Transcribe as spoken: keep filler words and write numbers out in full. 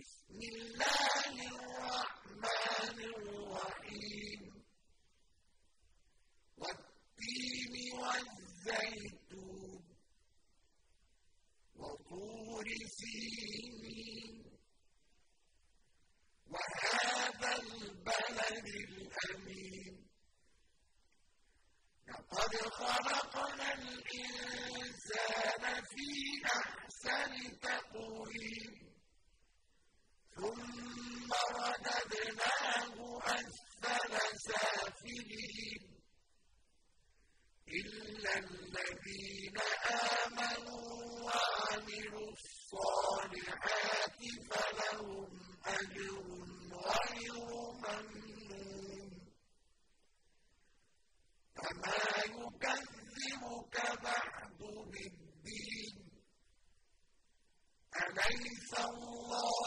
بسم الله الرحمن الرحيم والتين والزيتون وطور سينين وهذا البلد الأمين لقد خلقنا الإنسان في أحسن تقويم ثم رددناه أسفل سافلين إلا الذين آمنوا وعملوا الصالحات فلهم أجر غير ممنون فما يكذبك بعد بالدين أليس الله